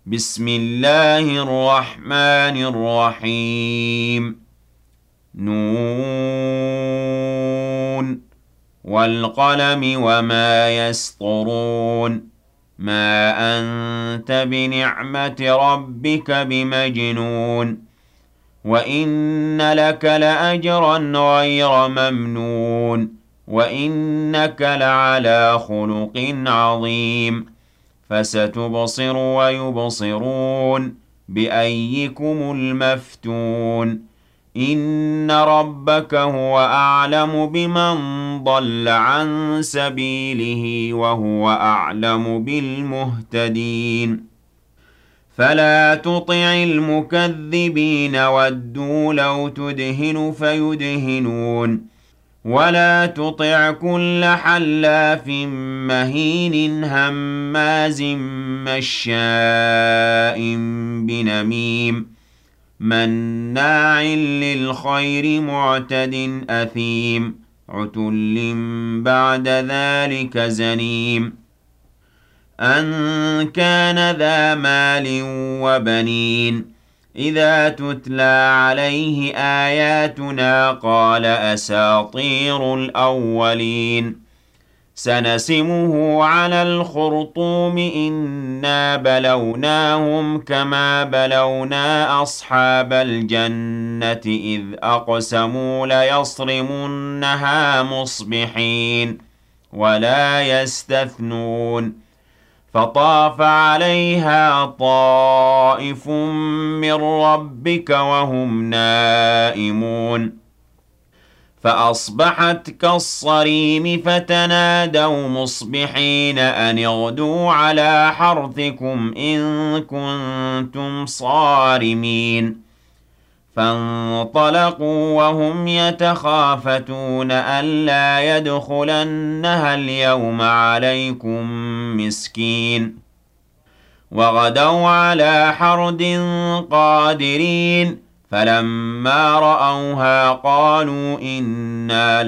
بسم الله الرحمن الرحيم نون والقلم وما يسطرون ما أنت بنعمة ربك بمجنون وإن لك لأجرا غير ممنون وإنك لعلى خلق عظيم فستبصر ويبصرون بأيكم المفتون إن ربك هو أعلم بمن ضل عن سبيله وهو أعلم بالمهتدين فلا تطع المكذبين ودوا لو تدهن فيدهنون ولا تطع كل حلاف مهين هماز مشاء بنميم مناع للخير معتد أثيم عتل بعد ذلك زنيم أن كان ذا مال وبنين إذا تتلى عليه آياتنا قال أساطير الأولين سنسمه على الخرطوم إنا بلوناهم كما بلونا أصحاب الجنة إذ أقسموا ليصرمنها مصبحين ولا يستثنون فطاف عليها طائف من ربك وهم نائمون فأصبحت كالصريم فتنادوا مصبحين أن اغدوا على حرثكم إن كنتم صارمين فانطلقوا وهم يتخافتون ألا يدخلنها اليوم عليكم مسكين وغدوا على حرد قادرين فلما رأوها قالوا إنا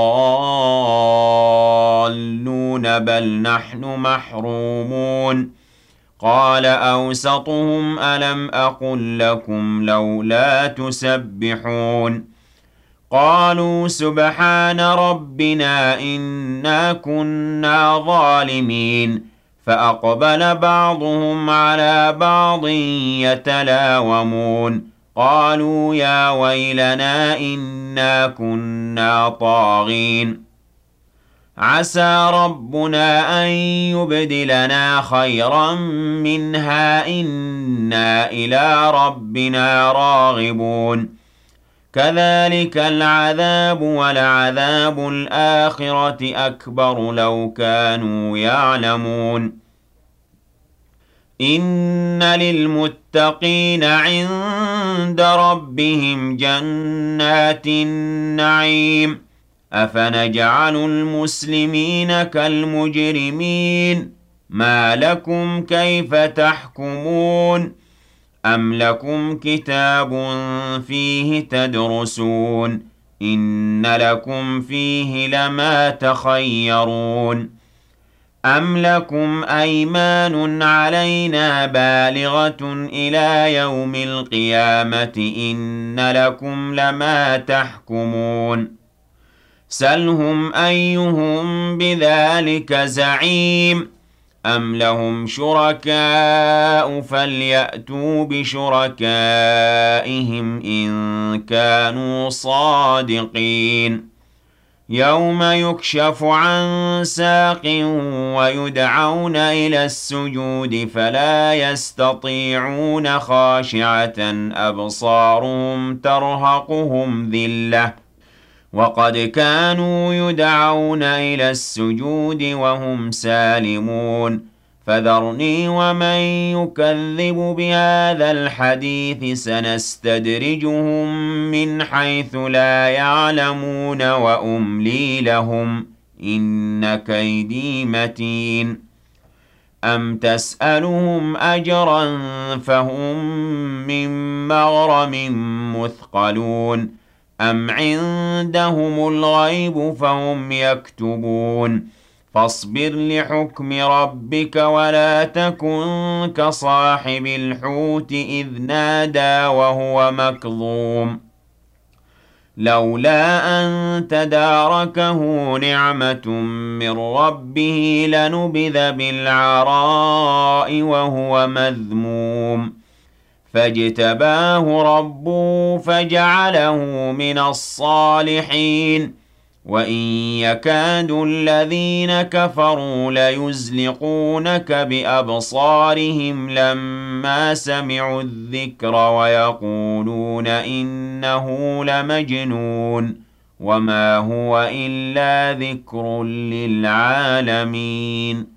لضالون بل نحن محرومون قال أوسطهم ألم أقل لكم لولا تسبحون قالوا سبحان ربنا إنا كنا ظالمين فأقبل بعضهم على بعض يتلاومون قالوا يا ويلنا إنا كنا طاغين عسى ربنا أن يبدلنا خيرا منها إنا إلى ربنا راغبون كذلك العذاب ولعذاب الآخرة أكبر لو كانوا يعلمون إن للمتقين عند ربهم جنات النعيم أفنجعل المسلمين كالمجرمين ما لكم كيف تحكمون أم لكم كتاب فيه تدرسون إن لكم فيه لما تخيرون أم لكم أيمان علينا بالغة إلى يوم القيامة إن لكم لما تحكمون سلهم أيهم بذلك زعيم أم لهم شركاء فليأتوا بشركائهم إن كانوا صادقين يوم يكشف عن ساق ويدعون إلى السجود فلا يستطيعون خاشعة أبصارهم ترهقهم ذلة وقد كانوا يدعون إلى السجود وهم سالمون فذرني ومن يكذب بهذا الحديث سنستدرجهم من حيث لا يعلمون وأملي لهم إن كيدي متين أم تسألهم أجرا فهم من مغرم مثقلون أم عندهم الغيب فهم يكتبون فاصبر لحكم ربك ولا تكن كصاحب الحوت إذ نادى وهو مكظوم لولا أن تداركه نعمة من ربه لنبذ بالعراء وهو مذموم فاجتباه ربه فجعله من الصالحين وإن يكاد الذين كفروا ليزلقونك بأبصارهم لما سمعوا الذكر ويقولون إنه لمجنون وما هو إلا ذكر للعالمين